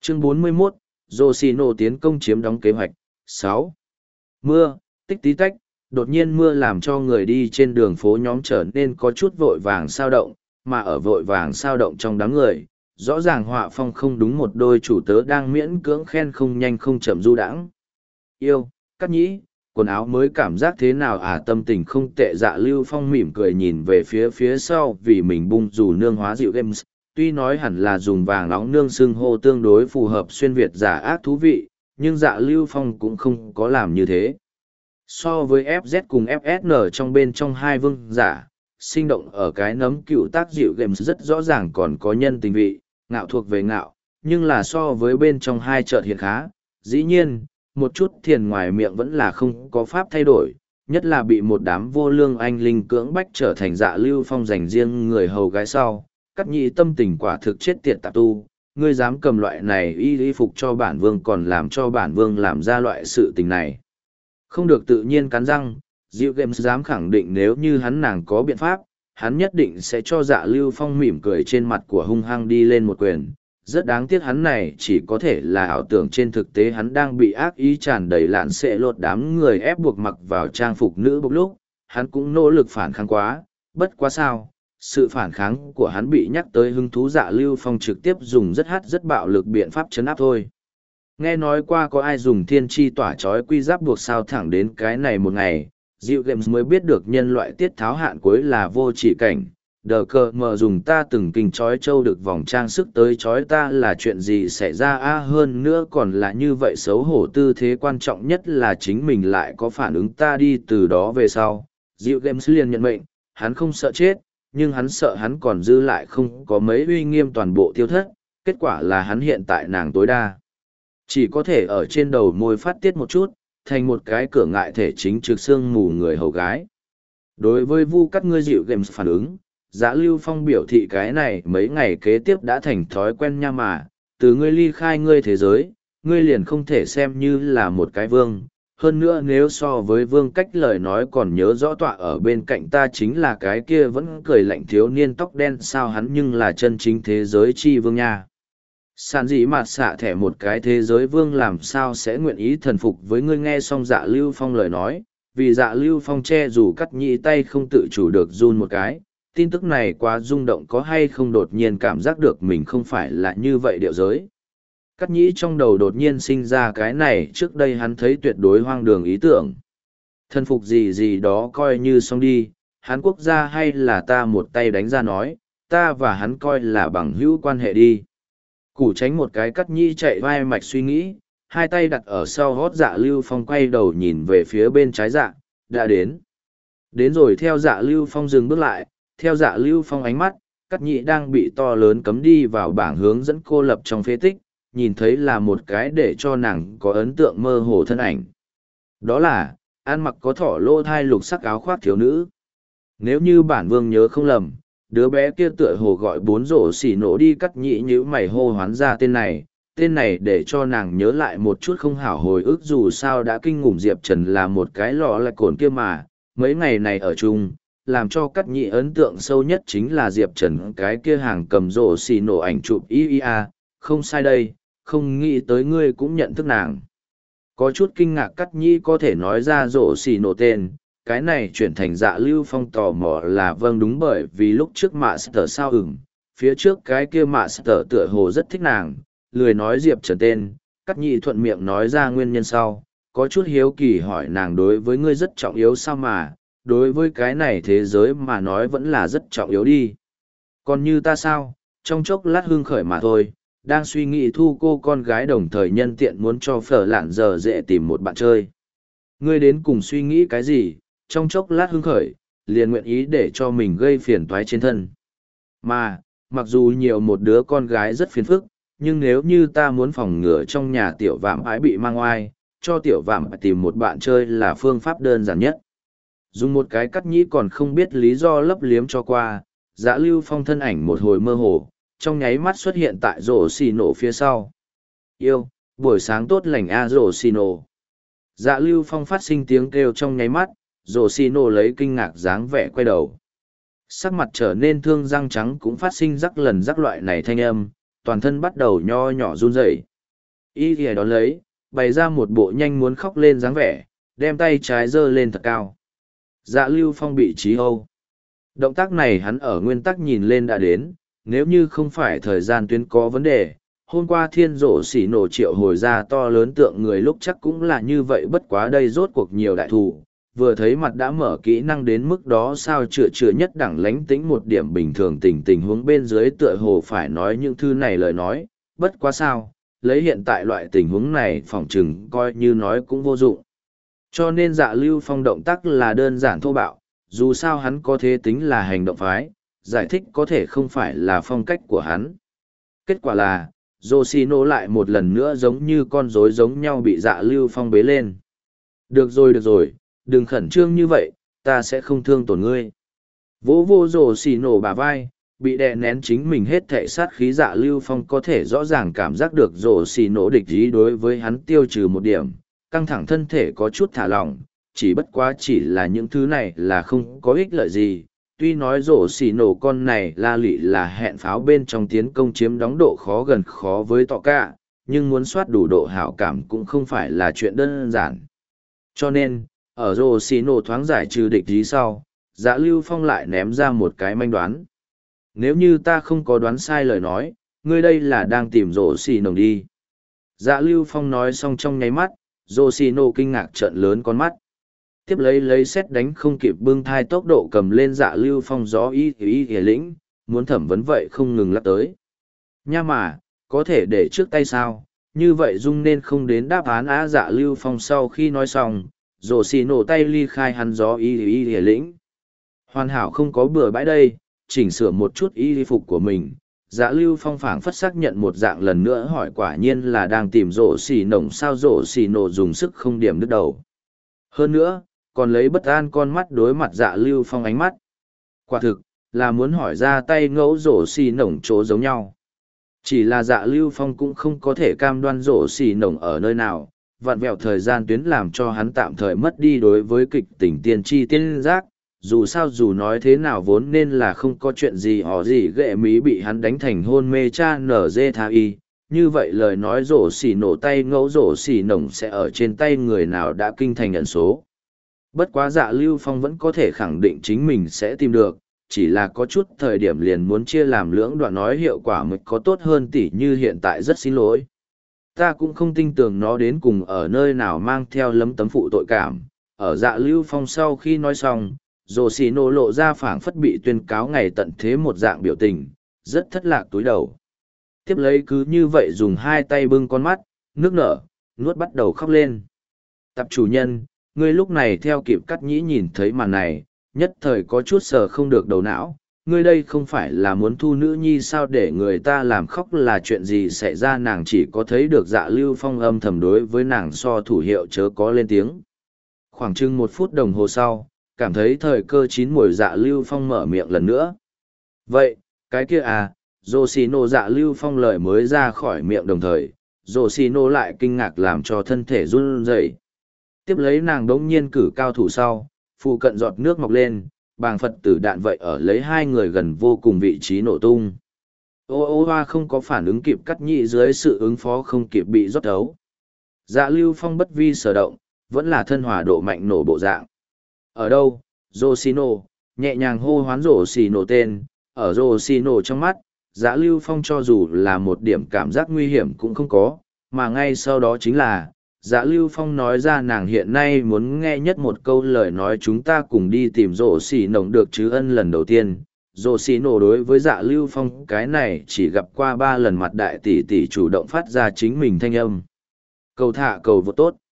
Chương 41, Yoshino tiến công chiếm đóng kế hoạch. 6. Mưa, tích tí tách, đột nhiên mưa làm cho người đi trên đường phố nhóm trở nên có chút vội vàng sao động, mà ở vội vàng sao động trong đám người, rõ ràng họa phong không đúng một đôi chủ tớ đang miễn cưỡng khen không nhanh không chậm du đãng. Yêu, Cát Nhĩ, quần áo mới cảm giác thế nào à, tâm tình không tệ. Dạ Lưu Phong mỉm cười nhìn về phía sau vì mình bung dù nương hóa dịu games, tuy nói hẳn là dùng vàng nóng nương xưng hô tương đối phù hợp xuyên Việt giả ác thú vị, nhưng Dạ Lưu Phong cũng không có làm như thế. So với FZ cùng FSN trong bên trong hai vương giả, sinh động ở cái nấm cựu tác dịu games rất rõ ràng còn có nhân tình vị, ngạo thuộc về ngạo, nhưng là so với bên trong hai chợt hiện khá, dĩ nhiên, một chút thiền ngoài miệng vẫn là không có pháp thay đổi, nhất là bị một đám vô lương anh linh cưỡng bách trở thành Dạ Lưu Phong dành riêng người hầu gái sau, Cát Nhĩ tâm tình quả thực chết tiệt tạp tu, ngươi dám cầm loại này y phục cho bản vương còn làm cho bản vương làm ra loại sự tình này. Không được tự nhiên cắn răng, Diệu Games dám khẳng định nếu như hắn nàng có biện pháp, hắn nhất định sẽ cho Dạ Lưu Phong mỉm cười trên mặt của hung hăng đi lên một quyền. Rất đáng tiếc hắn này chỉ có thể là ảo tưởng, trên thực tế hắn đang bị ác ý tràn đầy lạn xệ lột đám người ép buộc mặc vào trang phục nữ bốc lúc, hắn cũng nỗ lực phản kháng quá, bất quá sao. Sự phản kháng của hắn bị nhắc tới hứng thú, Dạ Lưu Phong trực tiếp dùng rất bạo lực biện pháp chấn áp thôi. Nghe nói qua có ai dùng thiên chi tỏa trói quy giáp buộc sao thẳng đến cái này một ngày, Diệu Games mới biết được nhân loại tiết tháo hạn cuối là vô chỉ cảnh. Đờ cờ mờ dùng ta từng kinh trói trâu được vòng trang sức tới trói ta là chuyện gì xảy ra a, hơn nữa còn là như vậy xấu hổ tư thế, quan trọng nhất là chính mình lại có phản ứng ta đi từ đó về sau. Diệu Games liền nhận mệnh, hắn không sợ chết, nhưng hắn sợ hắn còn dư lại không có mấy uy nghiêm toàn bộ tiêu thất, kết quả là hắn hiện tại nàng tối đa chỉ có thể ở trên đầu môi phát tiết một chút, thành một cái cửa ngại thể chính trực xương mù người hầu gái. Đối với Vu Cát ngươi Diệu Games phản ứng, Dạ Lưu Phong biểu thị cái này mấy ngày kế tiếp đã thành thói quen nha mà, từ ngươi ly khai ngươi thế giới, ngươi liền không thể xem như là một cái vương. Hơn nữa nếu so với vương cách lời nói còn nhớ rõ tọa ở bên cạnh ta chính là cái kia vẫn cười lạnh thiếu niên tóc đen sao, hắn nhưng là chân chính thế giới chi vương nha. Sản dĩ mạt xạ thẻ một cái thế giới vương làm sao sẽ nguyện ý thần phục với ngươi. Nghe xong Dạ Lưu Phong lời nói, vì Dạ Lưu Phong che dù Cát Nhĩ tay không tự chủ được run một cái, tin tức này quá rung động, có hay không đột nhiên cảm giác được mình không phải là như vậy điệu giới. Cát Nhĩ trong đầu đột nhiên sinh ra cái này trước đây hắn thấy tuyệt đối hoang đường ý tưởng. Thần phục gì gì đó coi như xong đi, hắn quốc gia hay là ta một tay đánh ra nói, ta và hắn coi là bằng hữu quan hệ đi. Củ tránh một cái, Cát Nhĩ chạy vai mạch suy nghĩ, hai tay đặt ở sau hót. Dạ Lưu Phong quay đầu nhìn về phía bên trái dạ, đã đến. Đến rồi. Theo Dạ Lưu Phong dừng bước lại, theo Dạ Lưu Phong ánh mắt, Cát Nhĩ đang bị to lớn cấm đi vào bảng hướng dẫn cô lập trong phế tích, nhìn thấy là một cái để cho nàng có ấn tượng mơ hồ thân ảnh. Đó là, ăn mặc có thỏ lô thai lục sắc áo khoác thiếu nữ. Nếu như bản vương nhớ không lầm, đứa bé kia tựa hồ gọi bốn rổ xỉ nổ đi. Cát Nhĩ nhíu mày hô hoán ra tên này để cho nàng nhớ lại một chút không hảo hồi ức, dù sao đã kinh ngủm Diệp Trần là một cái lọ là cồn kia mà, mấy ngày này ở chung, làm cho Cát Nhĩ ấn tượng sâu nhất chính là Diệp Trần cái kia hàng cầm rổ xỉ nổ ảnh chụp không sai đây, không nghĩ tới ngươi cũng nhận thức nàng. Có chút kinh ngạc Cát Nhĩ có thể nói ra rổ xỉ nổ tên, cái này chuyển thành Dạ Lưu Phong tò mò là vâng đúng, bởi vì lúc trước Master sao phía trước cái kia Master tựa hồ rất thích nàng, lười nói Diệp Trần tên, Cát Nhĩ thuận miệng nói ra nguyên nhân sau, có chút hiếu kỳ hỏi nàng đối với ngươi rất trọng yếu sao, mà đối với cái này thế giới mà nói vẫn là rất trọng yếu đi. Còn như ta sao, trong chốc lát hưng khởi mà thôi, đang suy nghĩ thu cô con gái đồng thời nhân tiện muốn cho Phở Lạn giờ dễ tìm một bạn chơi. Ngươi đến cùng suy nghĩ cái gì, trong chốc lát hưng khởi, liền nguyện ý để cho mình gây phiền toái trên thân. Mà, mặc dù nhiều một đứa con gái rất phiền phức, nhưng nếu như ta muốn phòng ngừa trong nhà tiểu vạm ái bị mang oai, cho tiểu vạm tìm một bạn chơi là phương pháp đơn giản nhất. Dùng một cái Cát Nhĩ còn không biết lý do lấp liếm cho qua, Dạ Lưu Phong thân ảnh một hồi mơ hồ, trong nháy mắt xuất hiện tại rổ xì nổ phía sau. Yêu, buổi sáng tốt lành a rổ xì nổ. Dạ Lưu Phong phát sinh tiếng kêu trong nháy mắt, rổ xì nổ lấy kinh ngạc dáng vẻ quay đầu. Sắc mặt trở nên thương, răng trắng cũng phát sinh rắc lần rắc loại này thanh âm, toàn thân bắt đầu nho nhỏ run rẩy. Y ghìa đón lấy, bày ra một bộ nhanh muốn khóc lên dáng vẻ, đem tay trái giơ lên thật cao. Dạ Lưu Phong bị trí âu. Động tác này hắn ở nguyên tắc nhìn lên đã đến, nếu như không phải thời gian tuyến có vấn đề, hôm qua thiên rổ xỉ nổ triệu hồi ra to lớn tượng người lúc chắc cũng là như vậy, bất quá đây rốt cuộc nhiều đại thủ, vừa thấy mặt đã mở kỹ năng đến mức đó sao chữa nhất đẳng lánh tính một điểm bình thường tình huống bên dưới tựa hồ phải nói những thứ này lời nói, bất quá sao, lấy hiện tại loại tình huống này phỏng chừng coi như nói cũng vô dụng. Cho nên Dạ Lưu Phong động tác là đơn giản thô bạo, dù sao hắn có thế tính là hành động phái, giải thích có thể không phải là phong cách của hắn. Kết quả là, Yoshino lại một lần nữa giống như con rối giống nhau bị Dạ Lưu Phong bế lên. Được rồi, đừng khẩn trương như vậy, ta sẽ không thương tổn ngươi. Vỗ vô Yoshino bả vai, bị đè nén chính mình hết thệ sát khí Dạ Lưu Phong có thể rõ ràng cảm giác được Yoshino địch ý đối với hắn tiêu trừ một điểm, căng thẳng thân thể có chút thả lỏng, chỉ bất quá chỉ là những thứ này là không có ích lợi gì. Tuy nói Yoshino con này la lị là hẹn pháo bên trong tiến công chiếm đóng độ khó gần khó với tọ cả, nhưng muốn soát đủ độ hảo cảm cũng không phải là chuyện đơn giản. Cho nên, ở Yoshino thoáng giải trừ địch ý sau, Dạ Lưu Phong lại ném ra một cái manh đoán. Nếu như ta không có đoán sai lời nói, ngươi đây là đang tìm Yoshino đi. Dạ Lưu Phong nói xong trong nháy mắt, Yoshino kinh ngạc trợn lớn con mắt. Tiếp lấy xét đánh không kịp bưng thai tốc độ cầm lên Dạ Lưu Phong gió y lĩnh, muốn thẩm vấn vậy không ngừng lắc tới. Nha mà, có thể để trước tay sao, như vậy dung nên không đến đáp án á. Dạ Lưu Phong sau khi nói xong, Yoshino tay ly khai hắn gió y lĩnh. Hoàn hảo không có bừa bãi đây, chỉnh sửa một chút y phục của mình. Dạ Lưu Phong phảng phất xác nhận một dạng lần nữa hỏi quả nhiên là đang tìm Yoshino sao. Yoshino dùng sức không điểm đứt đầu. Hơn nữa, còn lấy bất an con mắt đối mặt Dạ Lưu Phong ánh mắt. Quả thực, là muốn hỏi ra tay ngẫu Yoshino chỗ giống nhau. Chỉ là Dạ Lưu Phong cũng không có thể cam đoan Yoshino ở nơi nào, vặn vẹo thời gian tuyến làm cho hắn tạm thời mất đi đối với kịch tình tiên tri tiên giác. Dù sao dù nói thế nào vốn nên là không có chuyện gì họ gì ghệ mí bị hắn đánh thành hôn mê cha nở dê tha y, như vậy lời nói rổ xỉ nổ tay ngẫu rổ xỉ nổng sẽ ở trên tay người nào đã kinh thành ẩn số. Bất quá Dạ Lưu Phong vẫn có thể khẳng định chính mình sẽ tìm được, chỉ là có chút thời điểm liền muốn chia làm lưỡng đoạn nói hiệu quả mới có tốt hơn tỉ như hiện tại rất xin lỗi. Ta cũng không tin tưởng nó đến cùng ở nơi nào mang theo lấm tấm phụ tội cảm. Ở Dạ Lưu Phong sau khi nói xong, Yoshino lộ ra phảng phất bị tuyên cáo ngày tận thế một dạng biểu tình, rất thất lạc túi đầu. Tiếp lấy cứ như vậy dùng hai tay bưng con mắt, nước nở, nuốt bắt đầu khóc lên. Tập chủ nhân, ngươi lúc này theo kịp Cắt Nhĩ nhìn thấy màn này, nhất thời có chút sờ không được đầu não. Ngươi đây không phải là muốn thu nữ nhi sao, để người ta làm khóc là chuyện gì xảy ra. Nàng chỉ có thấy được Dạ Lưu Phong âm thầm đối với nàng so thủ hiệu chớ có lên tiếng. Khoảng chừng 1 phút đồng hồ sau, cảm thấy thời cơ chín muồi Dạ Lưu Phong mở miệng lần nữa. Vậy, cái kia à, Yoshino. Dạ Lưu Phong lời mới ra khỏi miệng đồng thời, Yoshino lại kinh ngạc làm cho thân thể run rẩy. Tiếp lấy nàng đống nhiên cử cao thủ sau, phụ cận giọt nước mọc lên, bàng Phật tử đạn vậy ở lấy hai người gần vô cùng vị trí nổ tung. Ô hoa không có phản ứng kịp Cắt Nhĩ dưới sự ứng phó không kịp bị rót thấu. Dạ Lưu Phong bất vi sở động, vẫn là thân hỏa độ mạnh nổ bộ dạng. Ở đâu, Yoshino, nhẹ nhàng hô hoán Yoshino tên, ở Yoshino trong mắt, Dạ Lưu Phong cho dù là một điểm cảm giác nguy hiểm cũng không có, mà ngay sau đó chính là, Dạ Lưu Phong nói ra nàng hiện nay muốn nghe nhất một câu lời nói chúng ta cùng đi tìm Yoshino được chứ. Ân lần đầu tiên, Yoshino đối với Dạ Lưu Phong cái này chỉ gặp qua 3 lần mặt đại tỷ tỷ chủ động phát ra chính mình thanh âm. Cầu thả cầu vô tốt.